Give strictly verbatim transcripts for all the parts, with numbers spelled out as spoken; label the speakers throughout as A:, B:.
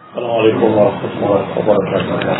A: Assalamualaikum warahmatullahi wabarakatuh.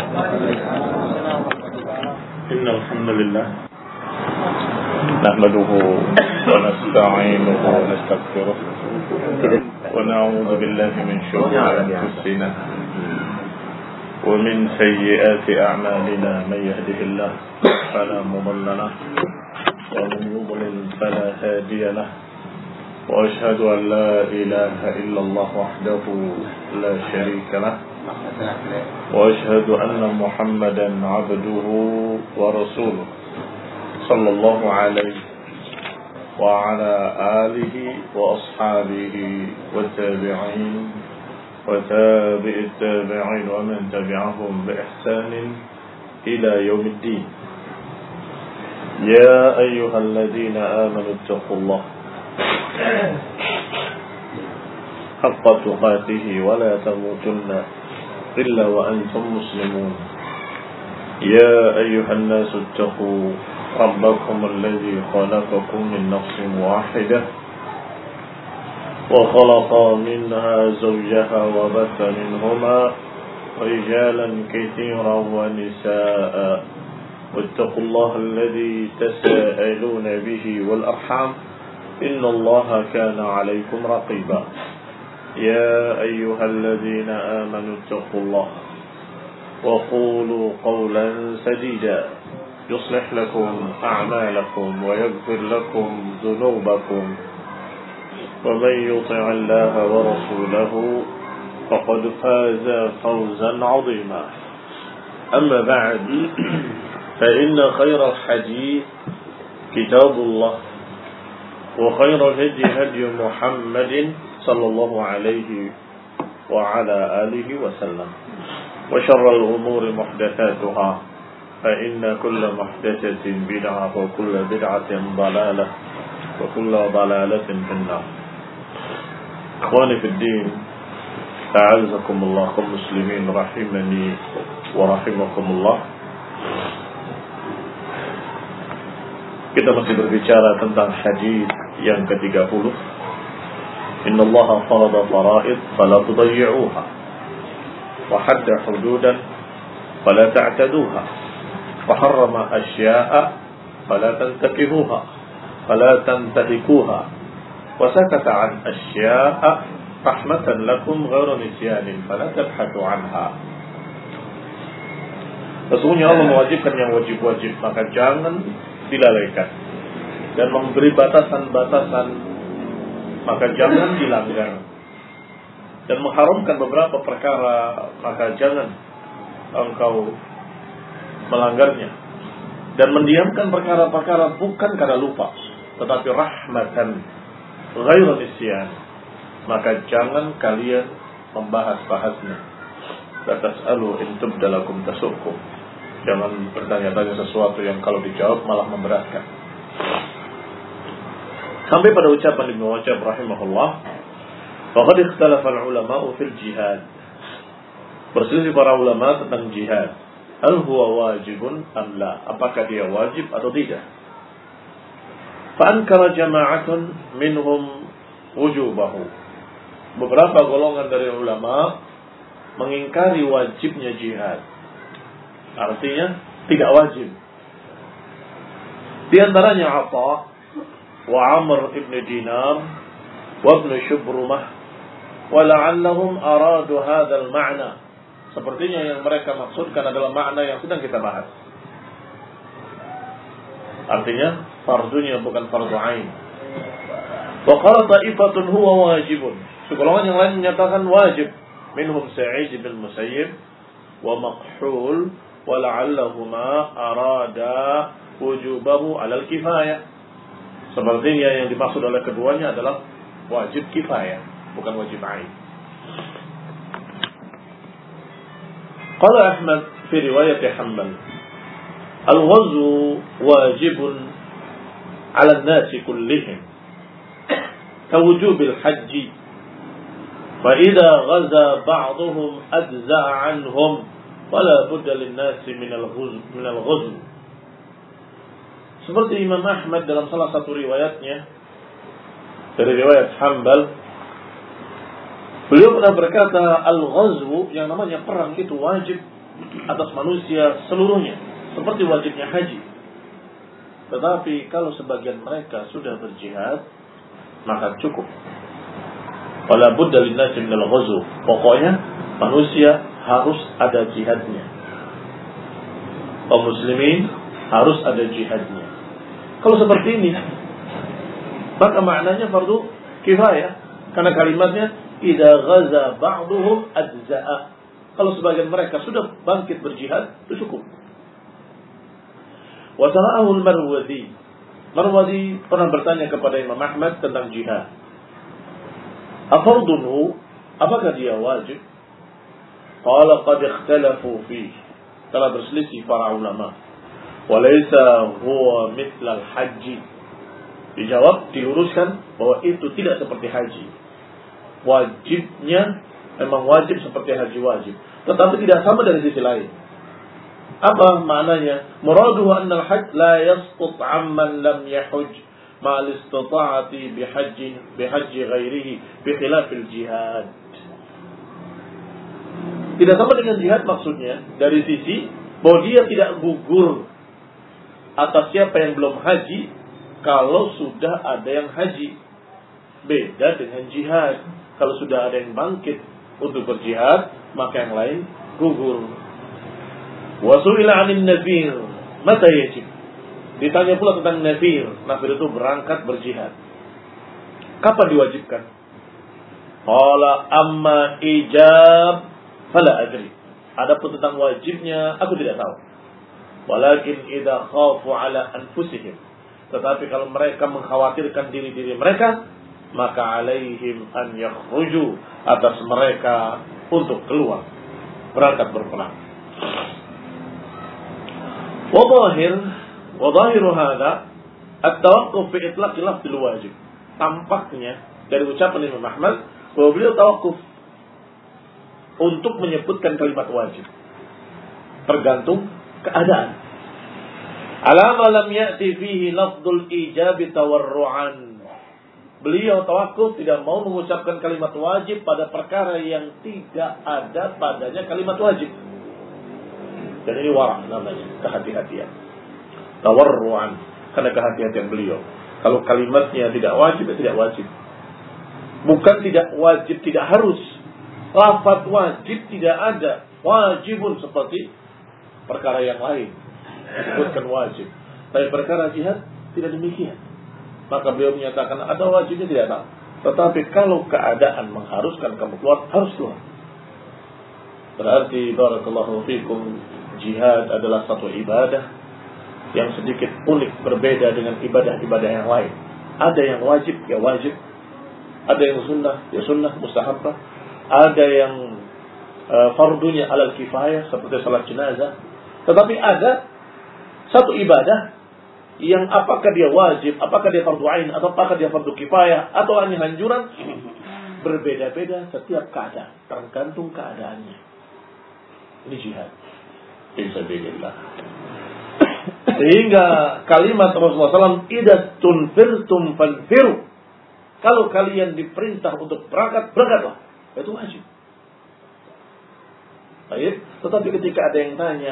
A: Innal hamdalillah nahmaduhu wa nasta'inuhu wa nastaghfiruh wa na'udzu billahi min shururi anfusina wa min sayyiati a'malina may yahdihillahu fala mudilla lahu wa man yudlil fala hadiya lahu. وأشهد أن لا إله إلا الله وحده لا شريك له وأشهد أن محمدا عبده ورسوله صلى الله عليه وعلى آله وأصحابه والتابعين وتابع التابعين ومن تبعهم بإحسان إلى يوم الدين. يا أيها الذين آمنوا اتقوا الله حق تقاته ولا تموتن إلا وأنتم مسلمون. يا أيها الناس اتقوا ربكم الذي خلقكم من نفس واحدة وخلق منها زوجها وبث منهما رجالا كثيرا ونساء واتقوا الله الذي تساءلون به والأرحام إن الله كان عليكم رقيبا. يا أيها الذين آمنوا اتقوا الله وقولوا قولا سديدا يصلح لكم أعمالكم ويغفر لكم ذنوبكم ومن يطع الله ورسوله فقد فاز فوزا عظيما. أما بعد فإن خير الحديث كتاب الله وخير الهدي هدي محمد صلى الله عليه وعلى آله وسلم وشر الأمور محدثاتها فإن كل محدثة بدعة وكل بدعة ضلالة وكل ضلالة في النار. إخواني في الدين أعزكم الله كمسلمين رحمني ورحمكم الله. Kita masih berbicara tentang hadis yang ketiga puluh. Innallaha farada faraid fala tudayyi'uha wa hadda hududan fala ta'taduha wa harrama asya'a fala tantakihuha fala tantahikuha wa sakata 'an asya'a rahmatan lakum ghayra nisyanin fala tabhathu 'anha. Sesungguhnya Allah mewajibkan yang wajib-wajib, maka jangan dilalaikan, dan memberi batasan-batasan maka jangan dilanggar, dan mengharamkan beberapa perkara maka jangan engkau melanggarnya, dan mendiamkan perkara-perkara bukan karena lupa tetapi rahmatan ghairu nisyan, maka jangan kalian membahas-bahasnya. La tas'alu in tubda lakum tasukum. Jangan bertanya-tanya sesuatu yang kalau dijawab malah memberatkan. Sampai pada ucapan Ibnu Rajab rahimahullah, faqad ikhtalafa al-ulama'u fil jihad. Berselisih para ulama tentang jihad. Hal huwa wajibun am la? Apakah dia wajib atau tidak? Fa ankara jama'atun minhum wujubahu. Beberapa golongan dari ulama mengingkari wajibnya jihad. Artinya tidak wajib. Di antaranya Atha wa Amr ibn Dinar wa ibn Shubrumah wa la'allahum aradu hadzal ma'na. Sepertinya yang mereka maksudkan adalah makna yang sedang kita bahas. Artinya fardunya bukan fardu ain. Wa qala ta'ifatun huwa wajibun. Segolongan yang lain menyatakan wajib. Minhum Sa'id bin Musayyib wa Maqhul wala'allahuma arada wujubahu alal kifayah. Sepertinya yang dimaksud oleh keduanya adalah wajib kifayah, bukan wajib ain. Qala Ahmad fi riwayat Hanbal, al-ghazwu wajibun ala an-nasi kullihim kawujubil hajji fa idza ghaza ba'dhum ajza'a anhum wala budda lin-nasi min al-ghuzw min al-ghuzw. Seperti Imam Ahmad dalam salah satu riwayatnya dari riwayat Hanbal, Beliau pernah berkata, al-ghazwu, yang namanya perang itu wajib atas manusia seluruhnya, seperti wajibnya haji. Tetapi kalau sebagian mereka sudah berjihad, maka cukup. Wala budda linnasi minal ghazw. Pokoknya manusia harus ada jihadnya. Kaum muslimin harus ada jihadnya. Kalau seperti ini, maka maknanya fardu kifayah, karena kalimatnya idza ghaza ba'duhum ajza'a. Kalau sebagian mereka sudah bangkit berjihad, itu cukup. Wa sana'ahu al-Marwazi. Marwazi pernah bertanya kepada Imam Ahmad tentang jihad. Afardunhu, apakah dia wajib? Qala qad ikhtalafu fihi. Telah berselisih para ulama. Walaysa huwa mithla al-haji. Dijawab, diluruskan bahwa itu tidak seperti haji. Wajibnya memang wajib seperti haji wajib, tetapi tidak sama dari sisi lain. Apa maknanya? Muraduhu anna al-hajj la yasqut 'amman lam yahuj ma'al istita'ati bihajji bihajji ghairihi bi khilafil jihad. Tidak sama dengan jihad maksudnya dari sisi bahwa dia tidak gugur atas siapa yang belum haji kalau sudah ada yang haji. Beda dengan jihad. Kalau sudah ada yang bangkit untuk berjihad, maka yang lain gugur. Wa su'ila 'anil nafir, mata yajib? Ditanya pula tentang nafir. Nafir itu berangkat berjihad. Kapan diwajibkan? Qala amma ijab fala adri. Adapun tentang wajibnya aku tidak tahu. Walakin idza khafu 'ala anfusihim. Tetapi kalau mereka mengkhawatirkan diri-diri mereka, maka alaihim an yakhruju, atas mereka untuk keluar berangkat berperang. Wa zahir wa zahiru hadha at-tawaqquf fi itlaq lafzul wajib. Tampaknya dari ucapan Imam Ahmad bahwa beliau tawakuf untuk menyebutkan kalimat wajib tergantung keadaan. Alama lam ya'ti fihi lafzul ijabi tawarru'an. Beliau tawakuf tidak mau mengucapkan kalimat wajib pada perkara yang tidak ada padanya kalimat wajib. Dan ini wara' namanya, kehati-hatian. Tawarru'an, karena kehati-hatian beliau. Kalau kalimatnya tidak wajib, tidak wajib. Bukan tidak wajib, tidak harus. Lafaz wajib tidak ada. Wajibun seperti perkara yang lain disebutkan wajib. Tapi perkara jihad tidak demikian. Maka beliau menyatakan ada wajibnya tidak tahu. Tetapi kalau keadaan mengharuskan kamu keluar, harus keluar. Berarti barakallahu fikum, jihad adalah satu ibadah yang sedikit unik, berbeda dengan ibadah-ibadah yang lain. Ada yang wajib, ya wajib. Ada yang sunnah, ya sunnah, mustahabbah. Ada yang uh, fardunya alal kifayah, seperti salat jenazah. Tetapi ada satu ibadah yang apakah dia wajib, apakah dia fardu ain, atau apakah dia fardu kifayah, atau hanya anjuran, berbeda-beda setiap keadaan, tergantung keadaannya. Ini jihad fisabilillah. Sehingga kalimat Rasulullah shallallahu alaihi wasallam, idza tunfirtum fanfiru. Kalau kalian diperintah untuk berangkat, berangkatlah. Itu wajib. Baik, tetapi ketika ada yang tanya,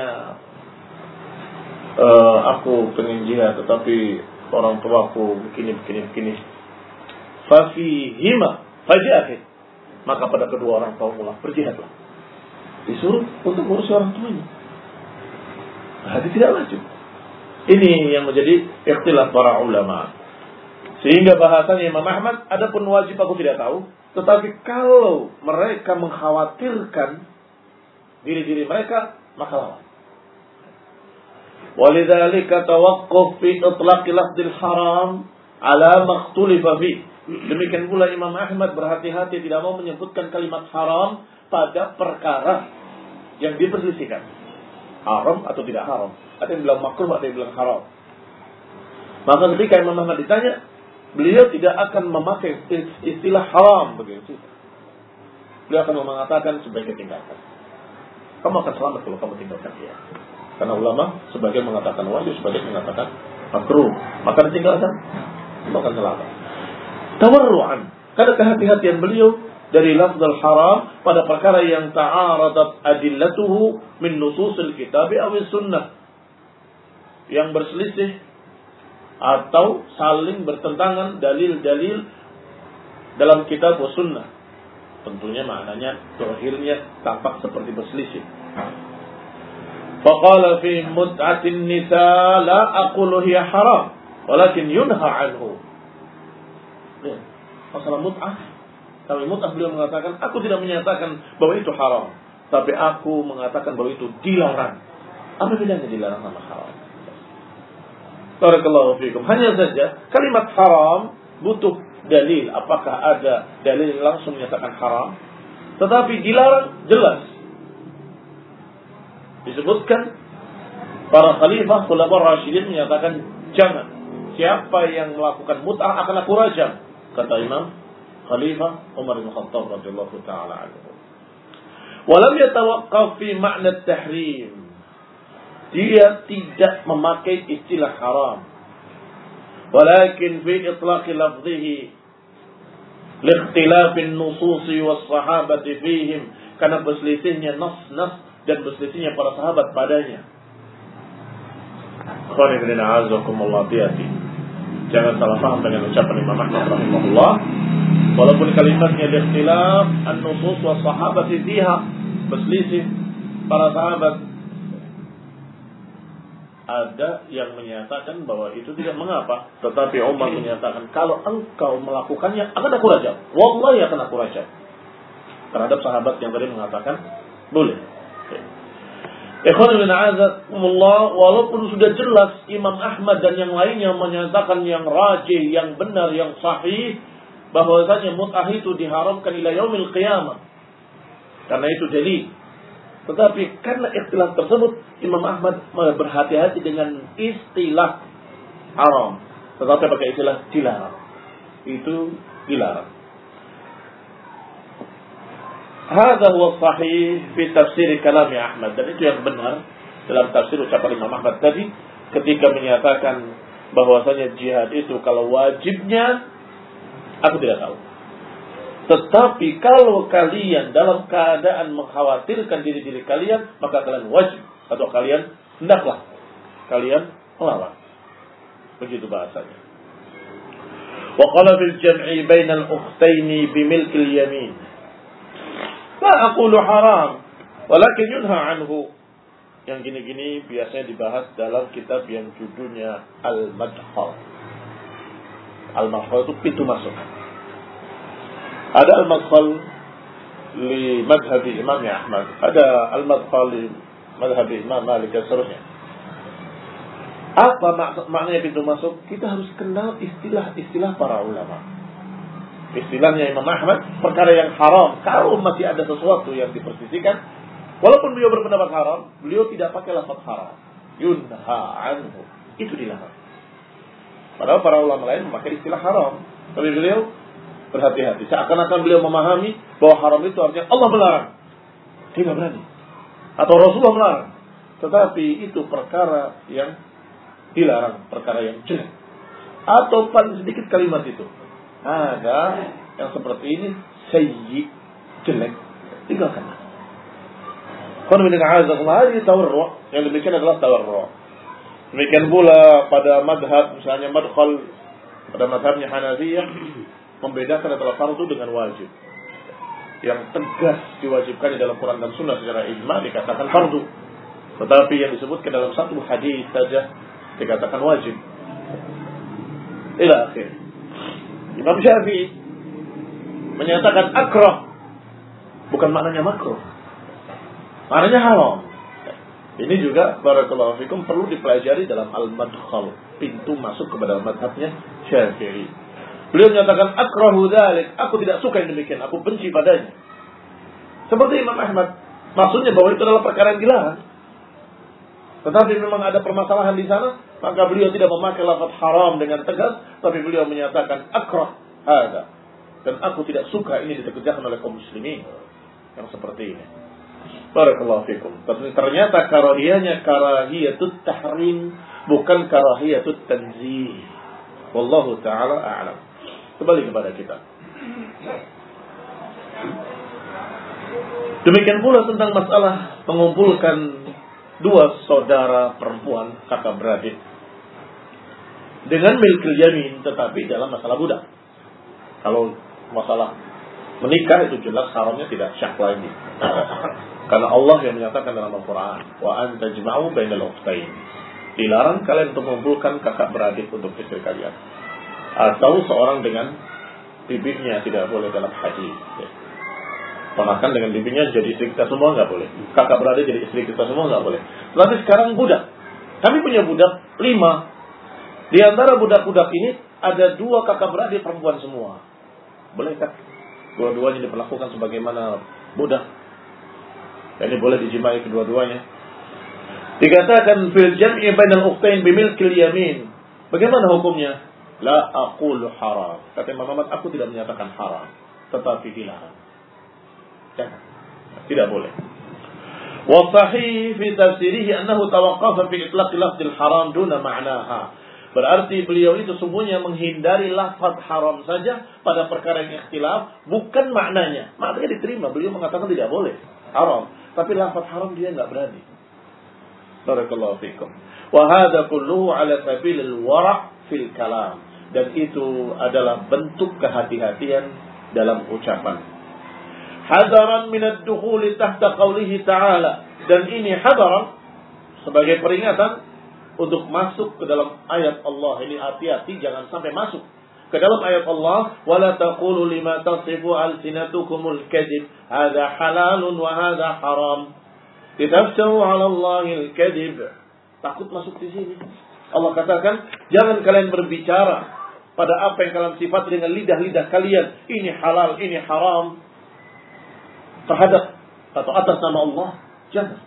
A: e, aku pengen jihad, tetapi orang tuaku begini, begini, begini. Fafihima fajahid. Maka pada kedua orang tua mulai berjihadlah. Disuruh untuk ngurusi orang tuanya. Hati tidak wajib. Ini yang menjadi ikhtilaf para ulama. Sehingga bahasannya Imam Ahmad, adapun wajib aku tidak tahu. Tetapi kalau mereka mengkhawatirkan diri-diri mereka, maka lawan. Walidzalika tawaqquf fi itlaqi lafdzil haram ala makhtulifa fi. Demikian pula Imam Ahmad berhati-hati tidak mau menyebutkan kalimat haram pada perkara yang diperselisihkan. Haram atau tidak haram. Ada yang bilang makruh, ada yang bilang haram. Maka ketika Imam Ahmad ditanya, beliau tidak akan memakai istilah haram begitu. Beliau akan mengatakan sebagai tinggalkan. Kamu akan selamat kalau kamu tinggalkan dia. Karena ulama sebagai mengatakan wajib, sebagai mengatakan makruh. Maka ditinggalkan, kamu akan selamat. Tawarru'an. Karena kehati-hatian beliau dari lafzul haram pada perkara yang ta'aradat adillatuhu min nususil kitab aw sunnah, yang berselisih atau saling bertentangan dalil-dalil dalam kitab wa sunnah. Tentunya maknanya terakhirnya tampak seperti berselisih. Faqala fi mut'atin nisa la aqulu hiya haram walakin yunha anhu. Ya, masalah mut'ah, kalau mut'ah beliau mengatakan aku tidak menyatakan bahwa itu haram, tapi aku mengatakan bahwa itu dilarang. Apa bedanya dilarang sama haram? Barakallahu fikum. Hanya saja kalimat haram butuh dalil. Apakah ada dalil yang langsung menyatakan haram? Tetapi dilarang jelas. Disebutkan para khalifah khulafaur rasyidin menyatakan jangan. Siapa yang melakukan mut'ah akan aku rajam, kata Imam Khalifah Umar bin Khattab radhiyallahu taala anhu. Walam yatawaqqaf fi ma'na at-tahrim. Dia tidak memakai istilah haram, walakin fi itlaq lafzihi liikhtilaf an-nusus was-sahabati fihim, karena berselisihnya nas-nas dan berselisihnya para sahabat padanya. Qanifina azakumullah biati. Jangan salah paham dengan ucapan Imam Ahmad rahimahullah. Walaupun kalimatnya liikhtilaf an-nusus was-sahabati fiha, berselisih para sahabat, ada yang menyatakan bahwa itu tidak mengapa, tetapi Umar menyatakan kalau engkau melakukannya akan aku rajam. Wallahi akan aku rajam. Terhadap sahabat yang tadi mengatakan boleh. Ikhwan bin a'azakumullah, walaupun sudah jelas Imam Ahmad dan yang lainnya menyatakan yang rajih, yang benar, yang sahih, bahwasanya mut'ah itu diharamkan ila yaumil qiyamah, karena itu dalil. Tetapi karena istilah tersebut, Imam Ahmad berhati-hati dengan istilah haram, tetapi pakai istilah dilarang. Itu dilarang. Hadza huwa sahih fi tafsir kalam Ahmad, dan itu yang benar dalam tafsir ucapan Imam Ahmad tadi ketika menyatakan bahwasanya jihad itu kalau wajibnya aku tidak tahu. Tetapi kalau kalian dalam keadaan mengkhawatirkan diri-diri kalian, maka kalian wajib atau kalian hendaklah kalian melawan. Begitu bahasanya. Wa qala fil jam'i bainal ukhtaini bimilkil yamin. La aqulu haram, walakin yunha anhu. Yang gini-gini biasanya dibahas dalam kitab yang judulnya Al-Madkhal. Al-Madkhal itu pintu masuk. Ada Al-Madkhal li madhabi Imam Ahmad, ada Al-Madkhal li madhabi Imam Malik dan seterusnya. Apa mak- maknanya pintu masuk? Kita harus kenal istilah-istilah para ulama. Istilahnya Imam Ahmad, perkara yang haram, kalau masih ada sesuatu yang dipersisikan, walaupun beliau berpendapat haram, beliau tidak pakai lafaz haram. Yunha anhu. Itu dilarang. Padahal para ulama lain memakai istilah haram, tapi beliau berhati-hati. Seakan-akan beliau memahami bahwa haram itu artinya Allah melarang. Tidak berani. Atau Rasulullah melarang. Tetapi itu perkara yang dilarang, perkara yang jelek. Atau paling sedikit kalimat itu. Ada yang seperti ini, sayyi, jelek. Tinggalkan. Qul min a'azakumullah, ini tawarru'. Yang demikian adalah tawarru'. Demikian pula pada madhab, misalnya madkhal, pada madhabnya Hanafiyah, membedakan antara fardu dengan wajib. Yang tegas diwajibkan di dalam Quran dan Sunnah secara ijma dikatakan fardu, tetapi yang disebutkan dalam satu hadis saja dikatakan wajib. Ila akhir. Imam Syafi'i menyatakan akrah, bukan maknanya makruh, maknanya haram. Ini juga barakallahu fikum perlu dipelajari dalam Al-Madkhal, pintu masuk kepada madhabnya Syafi'i. Beliau menyatakan akrahu dzalik, aku tidak suka yang demikian, aku benci padanya. Seperti Imam Ahmad, maksudnya bahwa itu adalah perkara yang dilarang. Tetapi memang ada permasalahan di sana, maka beliau tidak memakai lafaz haram dengan tegas, tapi beliau menyatakan akrah hadza, dan aku tidak suka ini dikerjakan oleh kaum muslimin yang seperti ini. Barakallahu fikum. Tapi ternyata karahiyahnya karahiyatut tahrim, bukan karahiyatut tanzih. Wallahu taala a'lam. Kembali kepada kita. Demikian pula tentang masalah mengumpulkan dua saudara perempuan kakak beradik dengan milkil yamin, tetapi dalam masalah budak. Kalau masalah menikah itu jelas haramnya tidak syak lagi. Karena Allah yang menyatakan dalam Al-Quran, wa an tajma'u bainal ukhtain. Dilarang kalian untuk mengumpulkan kakak beradik untuk istri kalian. Atau seorang dengan bibinya tidak boleh dalam hadis. Ponakan dengan bibinya jadi istri kita semua nggak boleh. Kakak beradik jadi istri kita semua nggak boleh. Tapi sekarang budak. Kami punya budak lima. Di antara budak-budak ini ada dua kakak beradik perempuan semua. Bolehkah dua-duanya diperlakukan sebagaimana budak? Jadi boleh dijimai kedua-duanya. Dikatakan fil jam'i bainal ukhtain bimilkil yamin. Bagaimana hukumnya? La aqulu haram. Kata Imam Ahmad, aku tidak menyatakan haram, tetapi dilarang. Jangan. Tidak boleh. Wa sahih fi tafsirihi annahu tawaqqafa fi itlaq lafzil haram duna ma'naha. Berarti beliau itu semuanya menghindari lafaz haram saja pada perkara yang ikhtilaf, bukan maknanya. Maknanya diterima, beliau mengatakan tidak boleh haram, tapi lafaz haram dia enggak berani. Barakallahu fikum. Wa hadha kulluhu ala sabilil wara' fil kalam. Dan itu adalah bentuk kehati-hatian dalam ucapan. Hadaran minad dukhuli tahta qawlihi ta'ala. Dan ini hadaran sebagai peringatan untuk masuk ke dalam ayat Allah. Ini hati-hati jangan sampai masuk ke dalam ayat Allah. Wala taqulu lima tasifu alsinatukumul kadhib hadha halalun wa hadha haram litaftaru 'ala Allahil kadhib. Takut masuk di sini. Allah katakan, jangan kalian berbicara pada apa yang kalian sifat dengan lidah-lidah kalian. Ini halal, ini haram. Terhadap atau atas nama Allah. Jangan.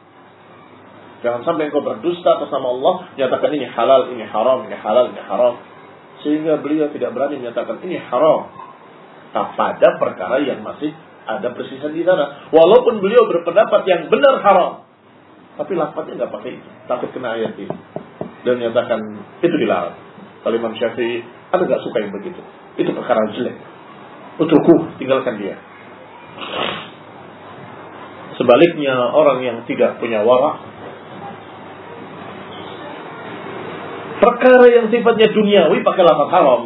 A: Jangan sampai engkau berdusta atas nama Allah. Nyatakan ini halal, ini haram, ini halal, ini haram. Sehingga beliau tidak berani menyatakan ini haram. Tak pada perkara yang masih ada persisian di sana. Walaupun beliau berpendapat yang benar haram. Tapi lafaznya nggak pakai itu. Takut kena ayat ini. Dan menyatakan itu dilarang. Kalau Imam Syafi'i, ada nggak suka yang begitu? Itu perkara jelek. Utruku, tinggalkan dia. Sebaliknya orang yang tidak punya wara, perkara yang sifatnya duniawi pakai lafaz haram.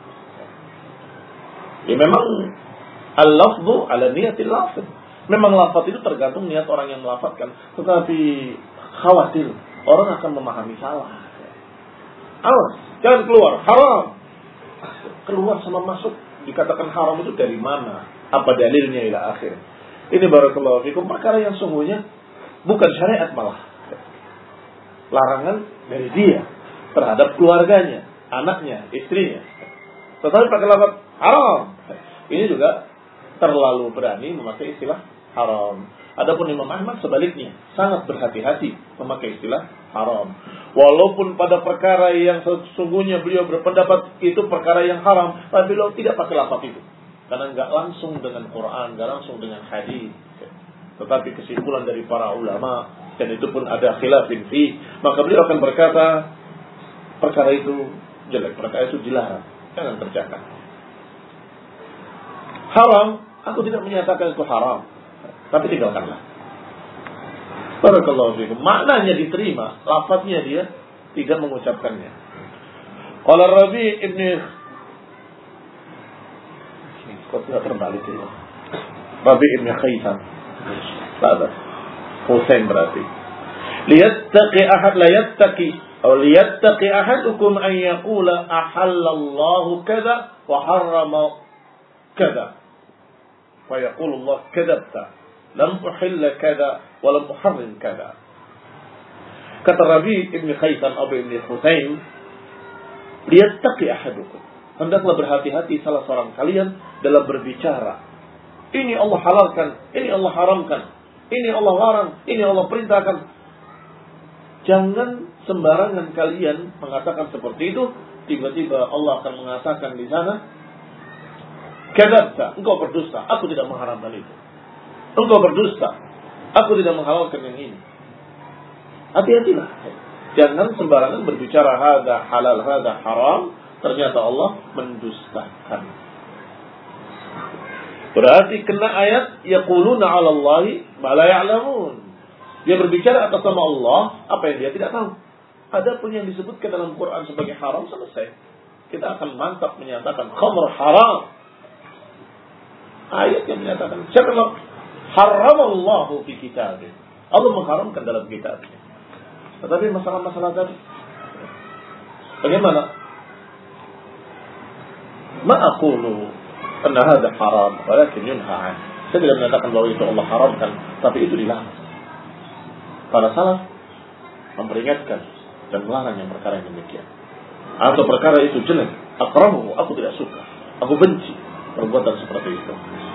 A: Ya memang al-lafzu ala niyatil lafz. Memang lafaz itu tergantung niat orang yang melafazkan. Tetapi khawatir orang akan memahami salah. Awas, jangan keluar, haram. Keluar sama masuk dikatakan haram itu dari mana? Apa dalilnya ila akhir? Ini barakallahu fikum perkara yang sungguhnya bukan syariat malah. Larangan dari dia terhadap keluarganya, anaknya, istrinya. Tetapi pakai lafaz haram. Ini juga terlalu berani memakai istilah haram. Adapun Imam Ahmad sebaliknya, sangat berhati-hati memakai istilah haram. Walaupun pada perkara yang sesungguhnya beliau berpendapat itu perkara yang haram, tapi beliau tidak pakai lafaz itu. Karena enggak langsung dengan Quran, enggak langsung dengan hadis. Tetapi kesimpulan dari para ulama, dan itu pun ada khilafin fi, maka beliau akan berkata, perkara itu jelek, perkara itu dilarang. Jangan kerjakan. Haram, aku tidak menyatakan itu haram, tapi tinggalkanlah. Barakallahu fiikum. Maknanya diterima, lafaznya dia tidak mengucapkannya. Qala Rabi' ibn Kau tidak terbalik itu. Rabi' ibn Khaisan. Sahabat. Husain berarti. Liyattaqi ahad la yattaqi atau liyattaqi ahadukum an yaqula ahallallahu kadza wa harrama kadza. Wa yaqulu Allah kadzabta. Lam uhilla kadza wa lam uharrim kadza. Kata Rabi' ibn Khaisan Abu ibn Husain, liyattaqi ahadukum. Hendaklah berhati-hati salah seorang kalian dalam berbicara. Ini Allah halalkan, ini Allah haramkan, ini Allah larang, ini Allah perintahkan. Jangan sembarangan kalian mengatakan seperti itu. Tiba-tiba Allah akan mengatakan di sana, kadzabta, engkau berdusta, aku tidak mengharamkan itu. Engkau berdusta, aku tidak menghalalkan yang ini. Hati-hatilah. Jangan sembarangan berbicara hadza halal, hadza haram. Ternyata Allah mendustakan. Berarti kena ayat yaquluna 'ala Allahi ma la ya'lamun. Dia berbicara atas nama Allah apa yang dia tidak tahu. Adapun yang disebutkan dalam Quran sebagai haram selesai. Kita akan mantap menyatakan khamr haram. Ayat yang menyatakan siapa haramallahu fi kitabih. Allah mengharamkan dalam kitabnya. Tetapi masalah-masalah tadi bagaimana? Ma aqulu anna hadha haram walakin yunha an. Saya tidak menyatakan bahwa itu Allah haramkan, tapi itu dilarang. Para salaf memperingatkan dan melarang yang perkara yang demikian. Atau perkara itu jelek, akramuhu, aku tidak suka, aku benci perbuatan seperti itu.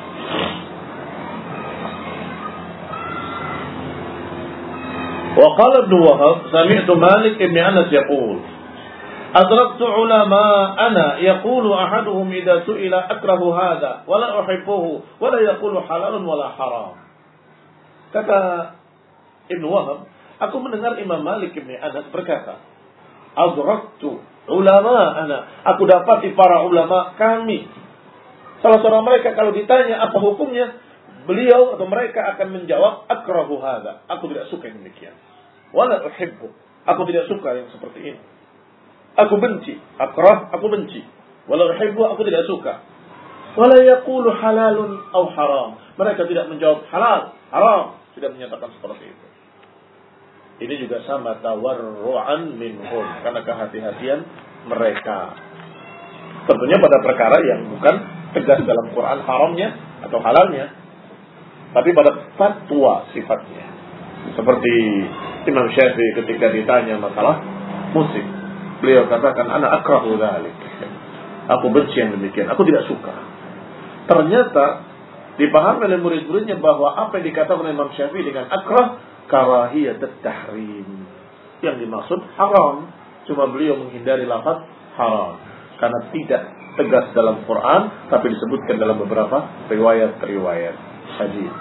A: Wa qala Ibnu Wahab, sami'tu Malik bin Anas yaqul, adraktu ulama'ana yaqulu ahaduhum idza su'ila akrahu hadha wa la uhibbuhu wa la yaqulu halalun wa la haram. Kata Ibnu Wahab, aku mendengar Imam Malik bin Anas berkata, adraktu ulama'ana, aku dapati para ulama kami. Salah seorang mereka kalau ditanya apa hukumnya, beliau atau mereka akan menjawab akrahu hadza, aku tidak suka yang demikian. Wala uhibbu, aku tidak suka yang seperti ini. Aku benci, akrah, aku benci. Wala uhibbu, aku tidak suka. Wala yaqulu halalun aw haram, mereka tidak menjawab halal, haram, tidak menyatakan seperti itu. Ini juga sama tawarru'an minhum, karena kehati-hatian mereka. Tentunya pada perkara yang bukan tegas dalam Quran haramnya atau halalnya, tapi pada fatwa sifatnya. Seperti Imam Syafi'i ketika ditanya masalah musik, beliau katakan ana akrahu dzalik. Aku benci yang demikian, aku tidak suka. Ternyata dipahami oleh murid-muridnya bahwa apa yang dikatakan oleh Imam Syafi'i dengan akrah karahiyat tahrim, yang dimaksud haram, cuma beliau menghindari lafaz haram karena tidak tegas dalam Quran tapi disebutkan dalam beberapa riwayat-riwayat hadis.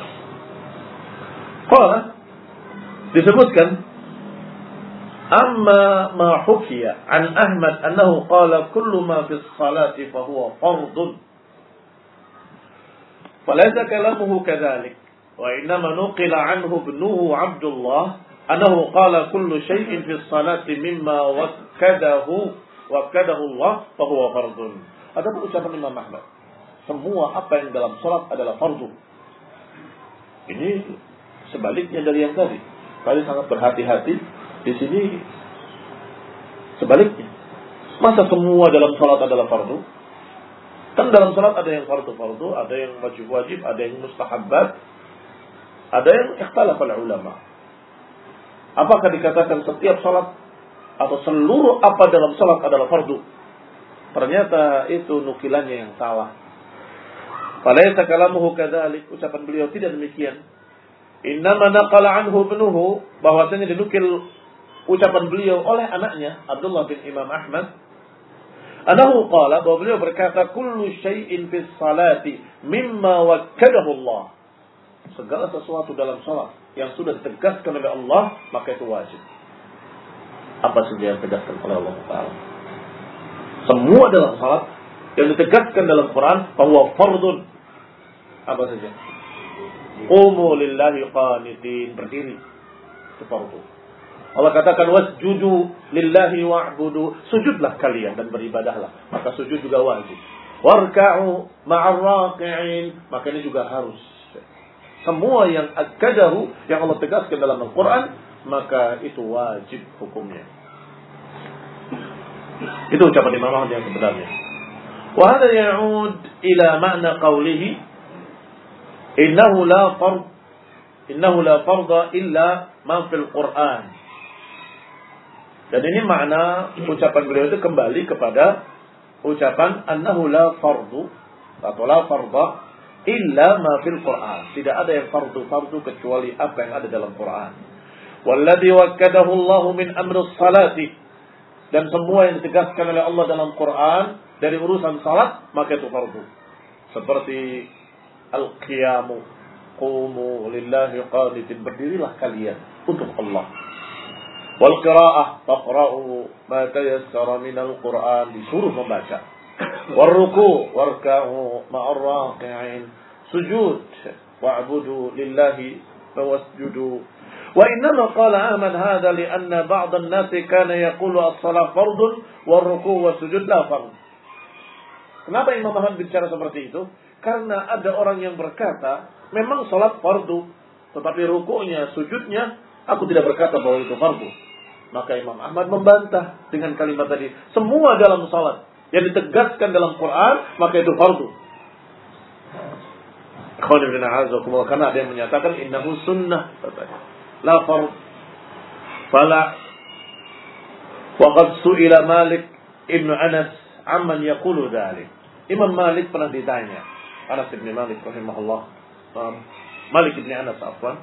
A: Qala, disebutkan amma ma hukiya an Ahmad annahu qala kullu ma fi salati fa huwa fardun falaysa kalamuhu kadzalik wa innama nuqila anhu ibnuhu Abdullah annahu qala kullu shay'in fi salati mimma wakkadahu wakkadahu Allah fa huwa fardun. Ada ucapan Imam Ahmad, semua apa yang dalam salat adalah fardu. Ini sebaliknya dari yang tadi. Kalian sangat berhati-hati. Di sini sebaliknya. Masa semua dalam salat adalah fardu? Kan dalam salat ada yang fardu-fardu, ada yang wajib-wajib, ada yang mustahabbat, ada yang ikhtilaf ulama. Apakah dikatakan setiap salat atau seluruh apa dalam salat adalah fardu? Ternyata itu nukilannya yang salah. Falaysa kalamuhu kadzalik, ucapan beliau tidak demikian. Innama naqala anhu ibnuhu, bahwasanya dinukil ucapan beliau oleh anaknya Abdullah bin Imam Ahmad. Anahu qala, bahwa beliau berkata kullu syai'in fis salati mimma wakkadahu Allah. Segala sesuatu dalam salat yang sudah ditegaskan oleh Allah, maka itu wajib. Apa saja yang ditegaskan oleh Allah Taala. Semua dalam salat yang ditegaskan dalam Quran bahwa fardun. Apa saja? Qumu lillahi qanitin, berdiri, itu fardu. Allah katakan wasjudu lillahi wa'budu, sujudlah kalian dan beribadahlah, maka sujud juga wajib. Warka'u ma'ar raqi'in, maka ini juga harus. Semua yang akadahu, yang Allah tegaskan dalam Al-Quran, maka itu wajib hukumnya. Itu ucapan Imam Ahmad yang sebenarnya. Wa hadha ya'ud ila ma'na qawlihi innahu la fard innahu la farda illa ma fil Quran. Dan ini makna ucapan beliau itu kembali kepada ucapan annahu la fardu atau la farda illa ma fil Quran. Tidak ada yang fardu-fardu kecuali apa yang ada dalam Quran. Walladhi wakkadahu Allah min amri salati, dan semua yang ditegaskan oleh Allah dalam Quran dari urusan salat maka itu fardu. Seperti al-qiyamu, qumu lillahi qanitin, berdirilah kalian untuk Allah. Wal qiraah, faqra'u ma tayassara minal Qur'an, disuruh membaca. Warruku warka'u ma'ar raqi'in. Sujud wa'budu lillahi wasjudu. Wa innama qala Ahmad hadha li'anna ba'd an-nas kana yaqulu as-salat fardun warruku wasujud la fard. Kenapa Imam Ahmad bicara seperti itu? Karena ada orang yang berkata, memang salat fardu, tetapi ruku'nya, sujudnya, aku tidak berkata bahwa itu fardu. Maka Imam Ahmad membantah dengan kalimat tadi. Semua dalam salat yang ditegaskan dalam Quran, maka itu fardu. Karena ada yang menyatakan innahu sunnah, la fard. Fala waqad su'ila Malik ibn Anas amman yaqulu dzalik. Imam Malik pernah ditanya, Anas bin Malik rahimahullah, um, Malik bin Anas afwan,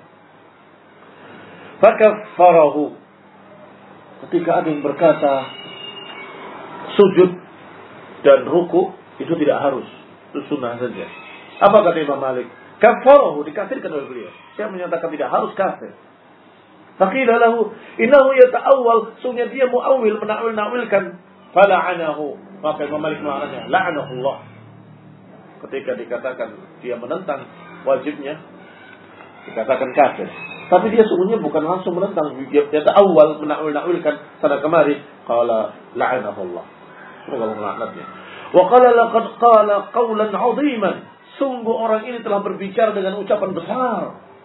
A: fakaffarahu, ketika ada yang berkata sujud dan ruku itu tidak harus, itu sunnah saja. Apa kata Imam Malik? Kaffarahu, dikafirkan oleh beliau. Saya menyatakan tidak harus kafir. Faqila lahu innahu yata'awwal, sungguh dia muawwil, menakwil-nakwilkan. Fala'anahu, maka Imam Malik mengatakan la'anahullah. Ketika dikatakan dia menentang wajibnya, dikatakan kafir. Tapi dia sungguhnya bukan langsung menentang, dia ta'awwal, menakwil-nakwilkan sana kemari. Qala la'anahullah, semoga Allah melaknatnya. Wa qala laqad qala qawlan 'aziman, sungguh orang ini telah berbicara dengan ucapan besar.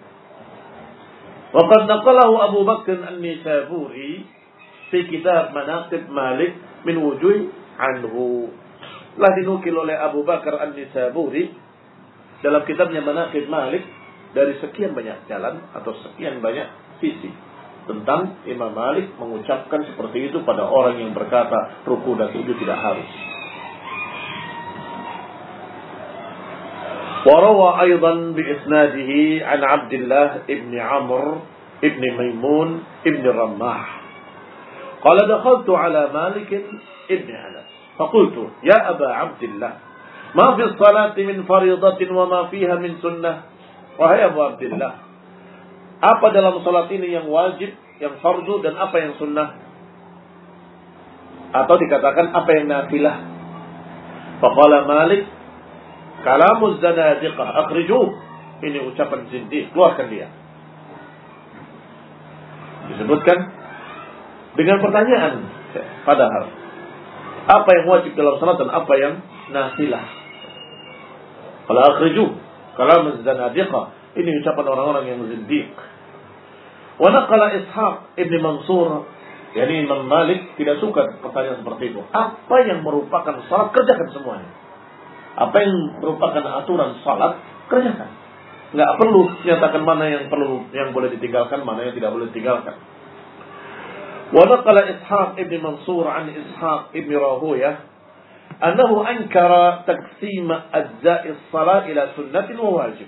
A: Wa qad naqalahu Abu Bakr An-Nisaburi fi kitab Manaqib Malik min wujuh anhu. Telah dinukil oleh Abu Bakar An-Nisaburi dalam kitabnya Manaqib Malik dari sekian banyak jalan atau sekian banyak sisi tentang Imam Malik mengucapkan seperti itu pada orang yang berkata ruku dan sujud tidak harus. وروى أيضا بإسناده عن عبد الله ابن عمرو ابن ميمون ابن الرماح قال دخلت على مالك ابن أنس فقلت يا أبا عبد الله ما في الصلاة من فريضة وما فيها من سنة. Wahai Abu Abdillah, apa dalam salat ini yang wajib, yang fardu, dan apa yang sunnah? Atau dikatakan apa yang nafilah? Faqala Malik, kalamuz zanadiqah akhrijuh. Ini ucapan zindiq, keluarkan dia. Disebutkan dengan pertanyaan, padahal apa yang wajib dalam salat dan apa yang nafilah. Kalau akhrijuh, kalamuz zanadiqah, ini ucapan orang-orang yang zindiq. Wa naqala Ishaq ibn Mansur, yakni Imam Malik tidak suka pertanyaan seperti itu. Apa yang merupakan salat, kerjakan semuanya. Apa yang merupakan aturan salat, kerjakan. Enggak perlu menyatakan mana yang perlu, yang boleh ditinggalkan, mana yang tidak boleh ditinggalkan. Wa naqala Ishaq ibn Mansur an Ishaq ibn Rahuyah annahu ankara taqsim ajza'i as-salat ila sunnatin wa wajib.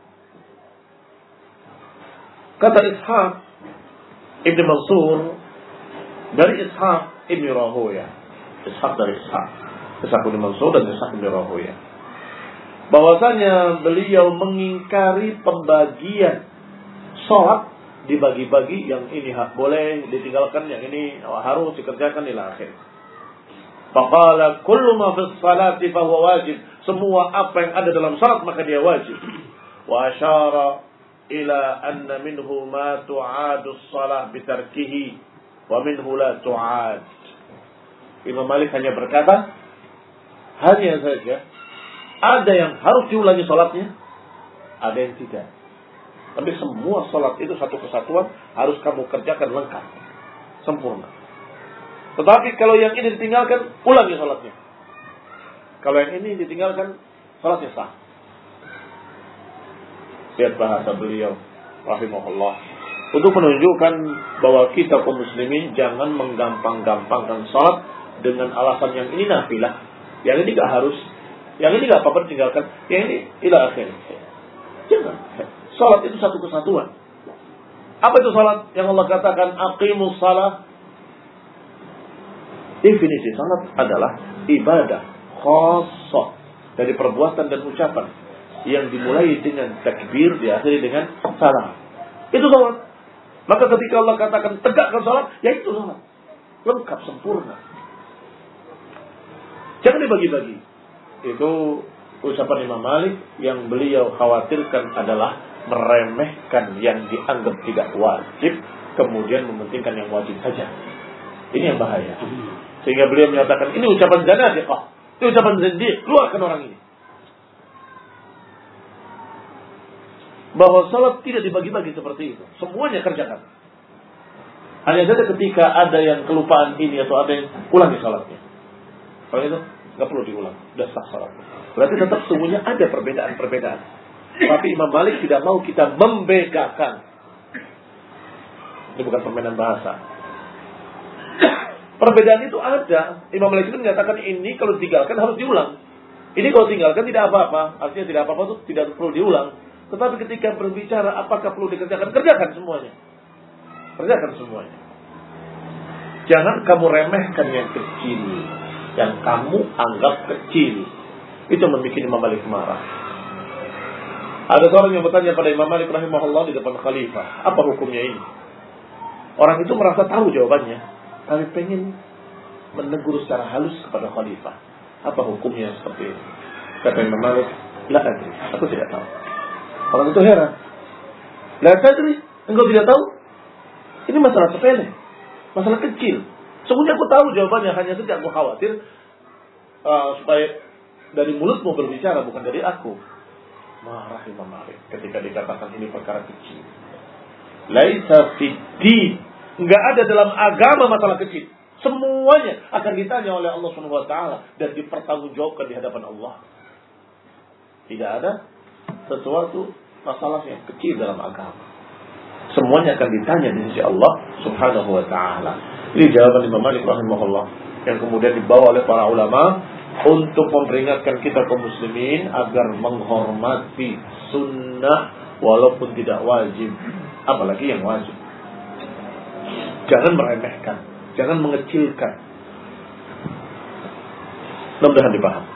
A: Kata Ishaq ibn Mansur dari Ishaq ibn Rahuyah, Ishaq dari Ishaq Ishaq bin Mansur dan Ishaq bin Rahuyah, bahwasanya beliau mengingkari pembagian sholat dibagi-bagi, yang ini hak boleh ditinggalkan, yang ini harus dikerjakan ila akhir. Faqala kullu ma fis salati fa huwa wajib, semua apa yang ada dalam salat maka dia wajib. Wa asyara ila anna minhu ma tu'adu as-salah bi tarkihi wa minhu la tu'ad. Imam Malik hanya berkata, hanya saja ada yang harus diulangi salatnya, ada yang tidak. Tapi semua salat itu satu kesatuan, harus kamu kerjakan lengkap, sempurna. Tetapi kalau yang ini ditinggalkan, ulangi salatnya. Kalau yang ini ditinggalkan, salatnya sah. Lihat bahasa beliau rahimahullah untuk menunjukkan bahwa kita kaum muslimin jangan menggampang-gampangkan salat dengan alasan yang ini nafilah, yang ini gak harus, yang ini gak apa-apa tinggalkan, yang ini ila akhir. Jangan. Salat itu satu kesatuan. Apa itu salat? Yang Allah katakan aqimus salat. Definisi salat adalah ibadah khassah dari perbuatan dan ucapan yang dimulai dengan takbir, diakhiri dengan salam. Itu salat. Maka ketika Allah katakan tegakkan salat, ya itu salat. Lengkap, sempurna. Jangan dibagi-bagi. Itu ucapan Imam Malik yang beliau khawatirkan adalah meremehkan yang dianggap tidak wajib, kemudian mementingkan yang wajib saja. Ini yang bahaya. Sehingga beliau menyatakan, ini ucapan zanadiqah, ini ucapan zindiq, keluarkan orang ini. Bahwa salat tidak dibagi-bagi seperti itu. Semuanya kerjakan. Hanya saja ketika ada yang kelupaan ini atau ada yang ulangi salatnya. Kalau itu nggak perlu diulang, sudah sah salatnya. Berarti tetap semuanya ada perbedaan-perbedaan. Tapi Imam Malik tidak mau kita membedakan. Ini bukan permainan bahasa. Perbedaan itu ada. Imam Malik itu menyatakan ini kalau ditinggalkan harus diulang. Ini kalau tinggalkan tidak apa-apa. Artinya tidak apa-apa itu tidak perlu diulang. Tetapi ketika berbicara apakah perlu dikerjakan, kerjakan semuanya. Kerjakan semuanya. Jangan kamu remehkan yang kecil, yang kamu anggap kecil. Itu yang membuat Imam Malik marah. Ada seorang yang bertanya pada Imam Malik rahimahullah di depan khalifah, apa hukumnya ini? Orang itu merasa tahu jawabannya, tapi pengen menegur secara halus kepada khalifah. Apa hukumnya seperti ini? Kata Imam Malik, la adri, aku tidak tahu. Orang itu heran. La adri, engkau tidak tahu? Ini masalah sepele, masalah kecil. Semuanya aku tahu jawabannya, hanya saja aku khawatir uh, supaya dari mulutmu berbicara, bukan dari aku. Marah Imam Malik ketika dikatakan ini perkara kecil. Laisa fiddin, enggak ada dalam agama masalah kecil. Semuanya akan ditanya oleh Allah Subhanahu wa taala dan dipertanggungjawabkan di hadapan Allah. Tidak ada sesuatu masalah yang kecil dalam agama. Semuanya akan ditanya di sisi Allah Subhanahu wa taala. Ini jawaban Imam Malik rahimahullah yang kemudian dibawa oleh para ulama untuk memperingatkan kita kaum muslimin agar menghormati sunnah walaupun tidak wajib, apalagi yang wajib. Jangan meremehkan, jangan mengecilkan. Mudah-mudahan dipaham.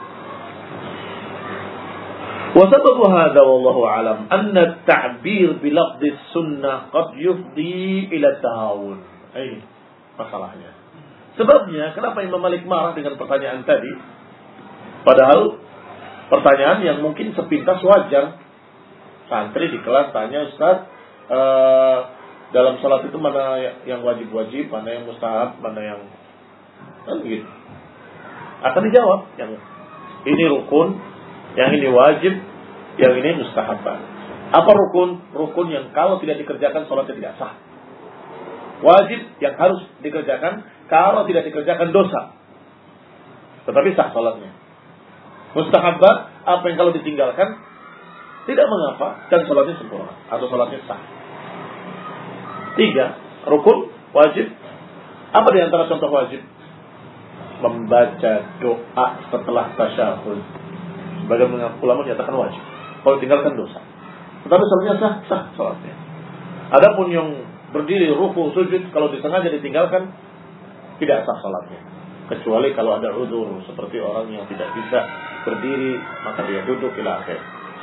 A: Wa sababu hadza wallahu alam anna at-ta'bir bi lafdh sunnah qad yufdi ila tahawun. Ini masalahnya. Sebabnya kenapa Imam Malik marah dengan pertanyaan tadi? Padahal pertanyaan yang mungkin sepintas wajar. Santri di kelas tanya, Ustaz, uh, dalam salat itu mana yang wajib-wajib, mana yang mustahab, mana yang kan gitu. Akan dijawab, yang ini rukun, yang ini wajib, yang ini mustahab. Apa rukun? Rukun yang kalau tidak dikerjakan salatnya tidak sah. Wajib yang harus dikerjakan, kalau tidak dikerjakan dosa, tetapi sah salatnya. Mustahabbat, apa yang kalau ditinggalkan tidak mengapa dan salatnya sempurna atau salatnya sah. Tiga, rukun, wajib. Apa di antara contoh wajib? Membaca doa setelah tasyahud. Sebagian ulama menyatakan wajib. Kalau tinggalkan dosa. Tetapi salatnya sah, sah salatnya. Adapun yang berdiri ruku sujud kalau disengaja ditinggalkan tidak sah salatnya. Kecuali kalau ada udzur seperti orang yang tidak bisa berdiri maka dia duduk ila akhir.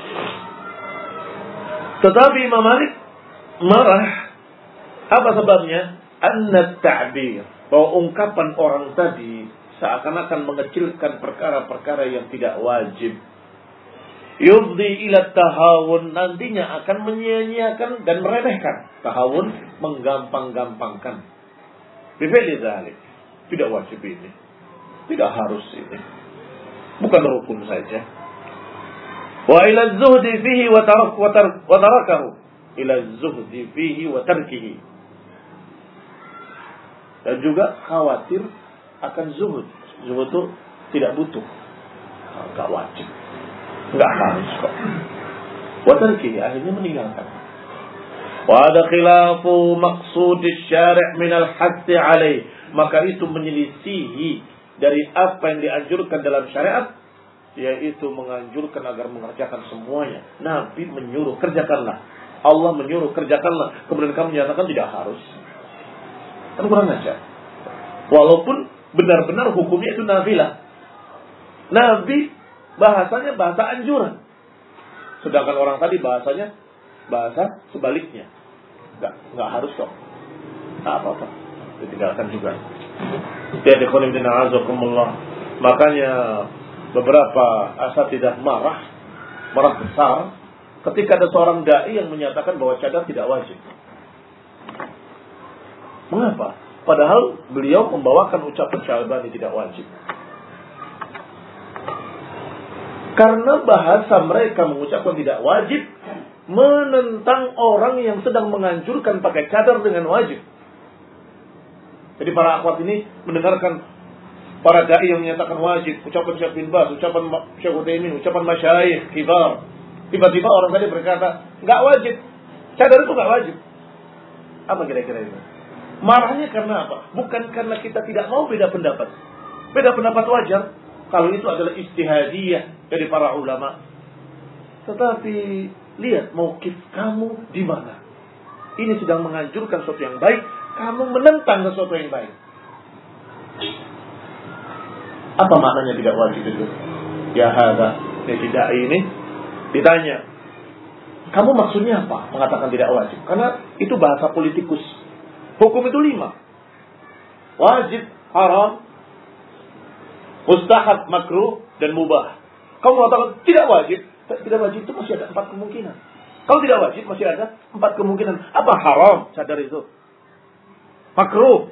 A: Tetapi Imam Malik marah. Apa sebabnya? Anna ta'bir, bahwa ungkapan orang tadi seakan-akan mengecilkan perkara-perkara yang tidak wajib. Yufdi ila tahawun, nantinya akan menyia-nyiakan dan meremehkan. Tahawun, menggampang-gampangkan. Bifa'li dzalik, tidak wajib ini, tidak harus ini, bukan rukun saja. Wa ila zuhdi fihi wa tarak wa tarakahu, ila zuhdi fihi wa tarkihi. Dan juga khawatir akan zuhud. Zuhud itu tidak butuh, enggak wajib, enggak harus kok. Wa tarkihi, akhirnya meninggalkan. Wa ada khilafu maqsud asy-syari' min al-hadd 'alaih, maka itu menyelisihi dari apa yang dianjurkan dalam syariat, yaitu menganjurkan agar mengerjakan semuanya. Nabi menyuruh kerjakanlah, Allah menyuruh kerjakanlah, kemudian kamu menyatakan tidak harus. Kan kurang ajar. Walaupun benar-benar hukumnya itu nafilah. Nabi bahasanya bahasa anjuran, sedangkan orang tadi bahasanya bahasa sebaliknya. Enggak, enggak harus kok. Enggak apa-apa, ditinggalkan juga. Ya, dikhonibdina azakumullah. Makanya beberapa asatidzah marah, marah besar ketika ada seorang dai yang menyatakan bahwa cadar tidak wajib. Mengapa? Padahal beliau membawakan ucapan Syalbani tidak wajib. Karena bahasa mereka mengucapkan tidak wajib menentang orang yang sedang menganjurkan pakai cadar dengan wajib. Jadi para akhwat ini mendengarkan para dai yang menyatakan wajib, ucapan Syekh bin Baz, ucapan Syekh Utsaimin, ucapan masyayikh kibar. Tiba-tiba orang tadi berkata, enggak wajib. Cadar itu enggak wajib. Apa kira-kira itu? Marahnya karena apa? Bukan karena kita tidak mau beda pendapat. Beda pendapat wajar kalau itu adalah ijtihadiyah dari para ulama. Tetapi lihat mauqif kamu di mana. Ini sedang menganjurkan sesuatu yang baik, kamu menentang sesuatu yang baik. Apa maknanya tidak wajib itu? Ya hadza, tidak ini ditanya. Kamu maksudnya apa mengatakan tidak wajib? Karena itu bahasa politikus. Hukum itu lima. Wajib, haram, mustahab, makruh, dan mubah. Kamu mengatakan tidak wajib. Tidak wajib itu masih ada empat kemungkinan. Kalau tidak wajib masih ada empat kemungkinan. Apa haram? Cadar itu. Makruh.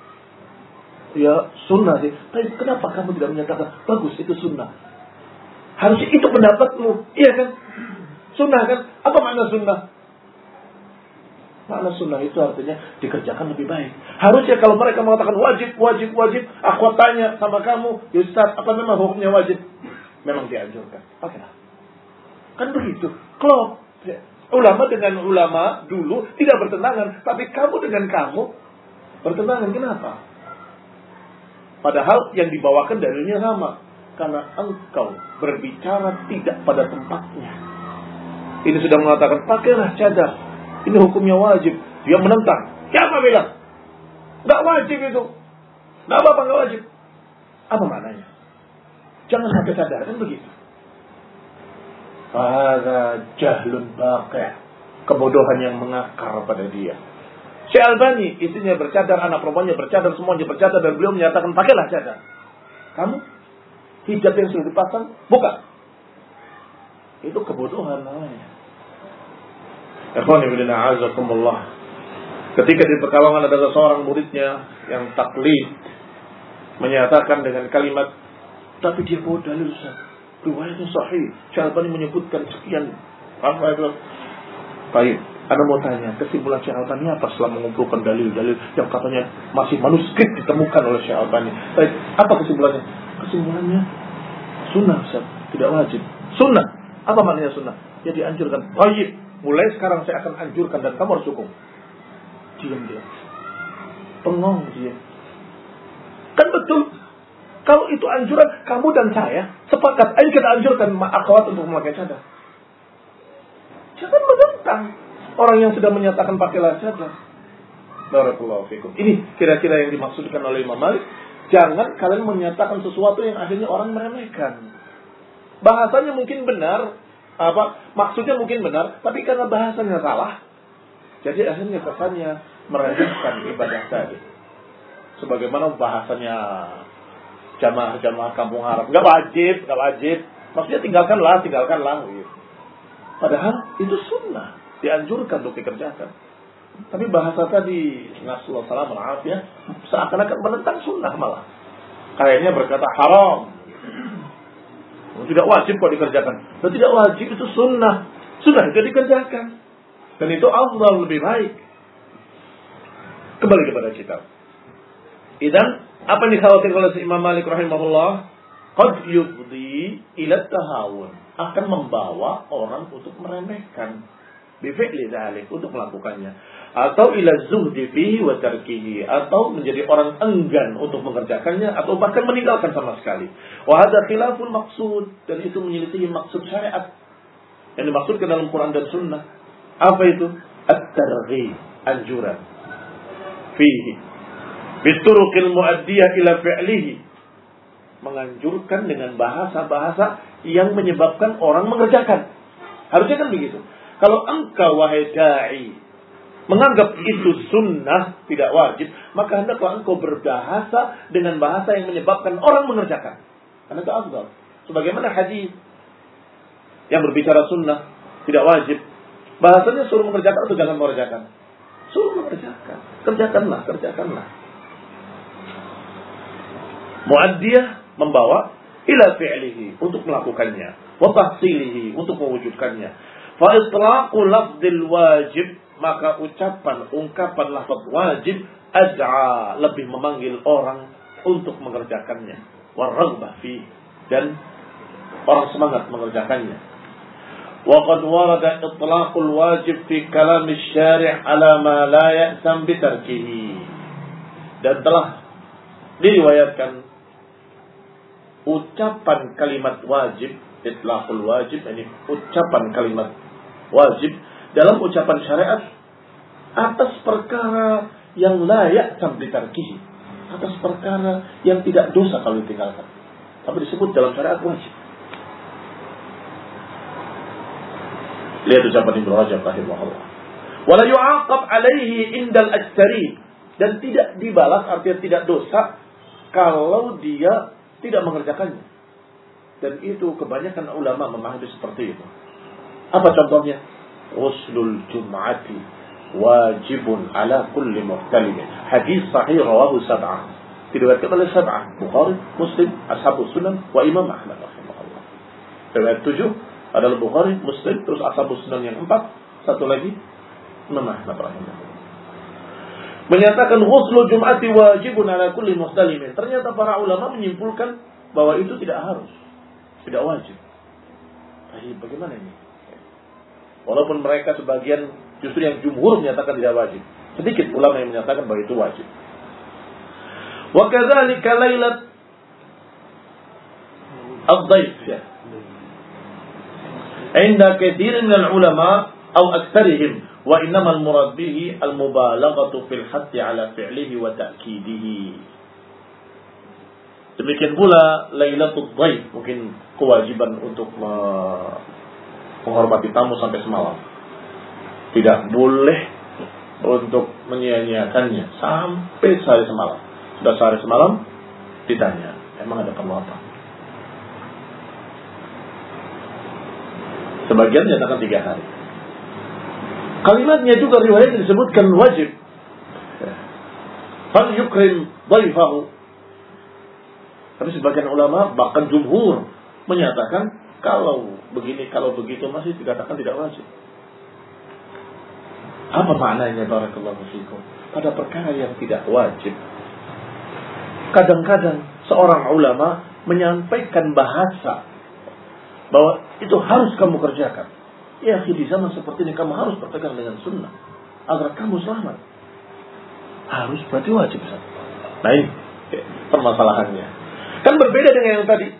A: Ya sunnah sih. Tapi kenapa kamu tidak menyatakan bagus itu sunnah? Harusnya itu pendapatmu. Iya kan? Sunnah kan? Apa makna sunnah? Makna sunnah itu artinya dikerjakan lebih baik. Harusnya kalau mereka mengatakan wajib, wajib, wajib, aku tanya sama kamu, ya Ustaz, apa memang hukumnya wajib? Memang dianjurkan. Pakailah. Kan begitu. Kalau ulama dengan ulama dulu tidak bertentangan, tapi kamu dengan kamu bertentangan. Kenapa? Padahal yang dibawakan dalilnya sama. Karena engkau berbicara tidak pada tempatnya. Ini sudah mengatakan pakailah cadar. Ini hukumnya wajib. Dia menentang. Siapa bilang? Nggak wajib itu. Nggak apa-apa nggak wajib. Apa maknanya? Jangan pakai cadar kan begitu. Ada jahlun baqi'. Kebodohan yang mengakar pada dia. Syekh Albani istrinya bercadar, anak perempuannya bercadar, semuanya bercadar, dan beliau menyatakan pakailah cadar. Kamu hijab yang sudah dipasang buka. Itu kebodohan namanya. Ikhwan fillah a'azakumullah. Ketika di Pekalongan ada seorang muridnya yang taklid menyatakan dengan kalimat, tapi dia bawa dalil Ustaz. Riwayatnya sahih. Syekh Albani menyebutkan sekian. Apa itu? Baik. Anda mau tanya, kesimpulan Syekh Albani apa setelah mengumpulkan dalil-dalil yang katanya masih manuskrip ditemukan oleh Syekh Albani? Baik. Apa kesimpulannya? Kesimpulannya sunnah Ustaz, tidak wajib. Sunnah. Apa maknanya sunnah? Ya dianjurkan. Wajib. Mulai sekarang saya akan anjurkan dan kamu harus hukum. Diam dia. Pengong dia. Kan betul. Kalau itu anjuran, kamu dan saya sepakat. Ayo kita anjurkan akhwat untuk memakai cadar. Jangan menentang orang yang sudah menyatakan pakailah cadar. Barakallahu fikum. Ini kira-kira yang dimaksudkan oleh Imam Malik. Jangan kalian menyatakan sesuatu yang akhirnya orang meremehkan. Bahasanya mungkin benar, apa maksudnya mungkin benar, tapi karena bahasanya salah, jadi akhirnya kesannya meremehkan ibadah tadi. Sebagaimana bahasanya jamaah-jamaah kampung Arab, nggak wajib, nggak wajib, maksudnya tinggalkanlah, tinggalkanlah. Gitu. Padahal itu sunnah, dianjurkan untuk dikerjakan. Tapi bahasa tadi, nasallahu salam al-afiyah, seakan-akan menentang sunnah malah. Kayaknya berkata haram. Tidak wajib kok dikerjakan. Dan tidak wajib itu sunnah. Sunnah itu dikerjakan. Dan itu Allah lebih baik. Kembali kepada kitab. Idan, apa yang dikhawatirkan oleh Imam Malik rahimahullah? Qad yufdi ila tahawun. Akan membawa orang untuk meremehkan. Bifi'li dzalik, untuk melakukannya. Atau ila zuhdi fihi wa tarkihi, atau menjadi orang enggan untuk mengerjakannya, atau bahkan meninggalkan sama sekali. Wa hadza khilaful maqsud, dan itu menyelisihi maksud syariat yang dimaksudkan dalam Quran dan Sunnah. Apa itu? At-targhib, anjuran fihi bituruqil muaddiyah ila fi'lihi, menganjurkan dengan bahasa-bahasa yang menyebabkan orang mengerjakan. Harusnya kan begitu. Kalau engkau wahai da'i menganggap itu sunnah, tidak wajib, maka hendaklah engkau berbahasa dengan bahasa yang menyebabkan orang mengerjakan. Karena itu afdal. Sebagaimana hadis yang berbicara sunnah tidak wajib. Bahasanya suruh mengerjakan atau jangan mengerjakan? Suruh mengerjakan. Kerjakanlah, kerjakanlah. Mu'addiyah membawa ila fi'lihi, untuk melakukannya, wa tahsilihi, untuk mewujudkannya. Fa itlaqu lafdzil wajib, maka ucapan, ungkapan lafaz wajib ad'a, lebih memanggil orang untuk mengerjakannya, wa raghbah fi, dan orang semangat mengerjakannya. Wa qad warada itlaqul wajib fi kalam asy-syari' ala ma la ya'sam bi tarkihi. Dan telah diriwayatkan ucapan kalimat wajib, itlaqul wajib, ini ucapan kalimat wajib dalam ucapan syariat atas perkara yang layak sampai tarkihi, atas perkara yang tidak dosa kalau ditinggalkan, tapi disebut dalam syariat wajib. Lihat ucapan Ibnu Rajab rahimahullah. Wala yu'aqab alaihi indal ajtari, dan tidak dibalas, artinya tidak dosa kalau dia tidak mengerjakannya. Dan itu kebanyakan ulama memahami seperti itu. Apa contohnya? Ghuslul jum'ati wajibun ala kulli muhtalim. Hadis sahih rawahu sab'ah. Diriwayatkan oleh sab'ah, Bukhari, Muslim, Ashabus Sunan, wa Imam Ahmad rahimahullah. Riwayat tujuh adalah Bukhari, Muslim, terus Ashabus Sunan yang empat, satu lagi Imam Ahmad rahimahullah. Menyatakan ghuslu jum'ati wajibun ala kulli muhtalimin. Ternyata para ulama menyimpulkan bahwa itu tidak harus, tidak wajib. Jadi bagaimana ini? Walaupun mereka sebagian, justru yang jumhur menyatakan tidak wajib. Sedikit ulama yang menyatakan bahwa itu wajib. Wa kadzalika lailat ad-dhaif ya. Inda katsirin minal ulama atau aktsarihim, wa innamal murad bihi al-mubalaghatu fil hadd ala fi'lihi wa ta'kidihi. Demikian pula lailatul dhaif, mungkin kewajiban untuk menghormati tamu sampai semalam. Tidak boleh untuk menyia-nyiakannya sampai sehari semalam. Sudah sehari semalam ditanya, emang ada perlu apa? Sebagian menyatakan tiga hari. Kalimatnya juga riwayat disebutkan wajib. Fal yukrim dhaifahu. Tapi sebagian ulama, bahkan jumhur, menyatakan kalau begini, kalau begitu masih dikatakan tidak wajib. Apa maknanya barakallahu fikum? Pada perkara yang tidak wajib, kadang-kadang seorang ulama menyampaikan bahasa bahwa itu harus kamu kerjakan. Ya, di zaman seperti ini kamu harus berpegang dengan sunnah agar kamu selamat. Harus berarti wajib. Nah ini permasalahannya. Kan berbeda dengan yang tadi.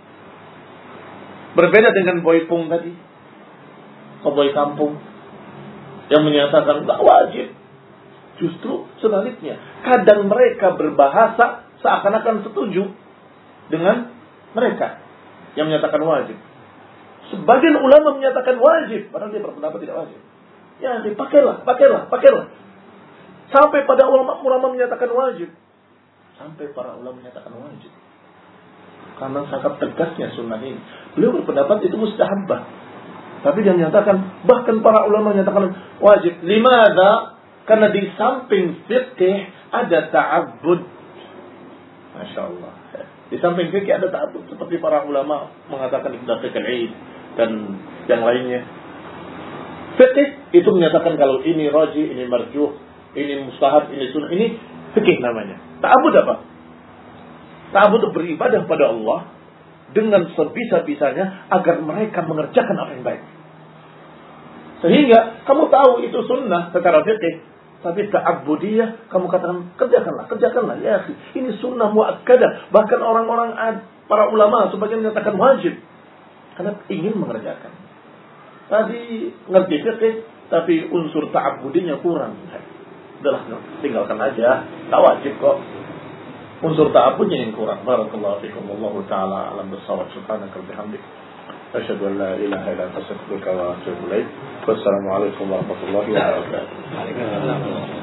A: Berbeda dengan boipung tadi. Koboi kampung yang menyatakan tidak wajib. Justru sebaliknya. Kadang mereka berbahasa seakan-akan setuju dengan mereka yang menyatakan wajib. Sebagian ulama menyatakan wajib, padahal dia berpendapat tidak wajib. Ya, dipakailah, pakailah, pakailah. Sampai pada ulama-ulama menyatakan wajib. Sampai para ulama menyatakan wajib. Karena sangat tegasnya sunnah ini. Beliau berpendapat itu mustahabbah. Tapi dia menyatakan, bahkan para ulama menyatakan wajib. Limadha? Karena di samping fiqh ada ta'abbud. Masya Allah. Di samping fikih ada ta'abbud. Seperti para ulama mengatakan ibadah fikih al-Eid dan yang lainnya. Fikih itu menyatakan kalau ini raji, ini marjuh, ini mustahab, ini sunnah, ini fikih namanya. Ta'abbud apa? Ta'abbud itu beribadah pada Allah dengan sebisa-bisanya agar mereka mengerjakan apa yang baik. Sehingga kamu tahu itu sunnah secara fikih, tapi ta'abbudiyah kamu katakan kerjakanlah, kerjakanlah ya akhi. Ini sunnah muakkadah. Bahkan orang-orang para ulama sebagian menyatakan wajib karena ingin mengerjakan. Tadi ngerti fikih tapi unsur ta'abbudinya kurang. Udahlah, tinggalkan aja, tak wajib kok. Unsur ta'abbudnya yang kurang. Barakallahu fikum, wallahu taala alam bissawab. Subhanaka wa bihamdik, asyhadu an la ilaha illa anta astaghfiruka wa atubu ilaik. Wassalamualaikum warahmatullahi wabarakatuh.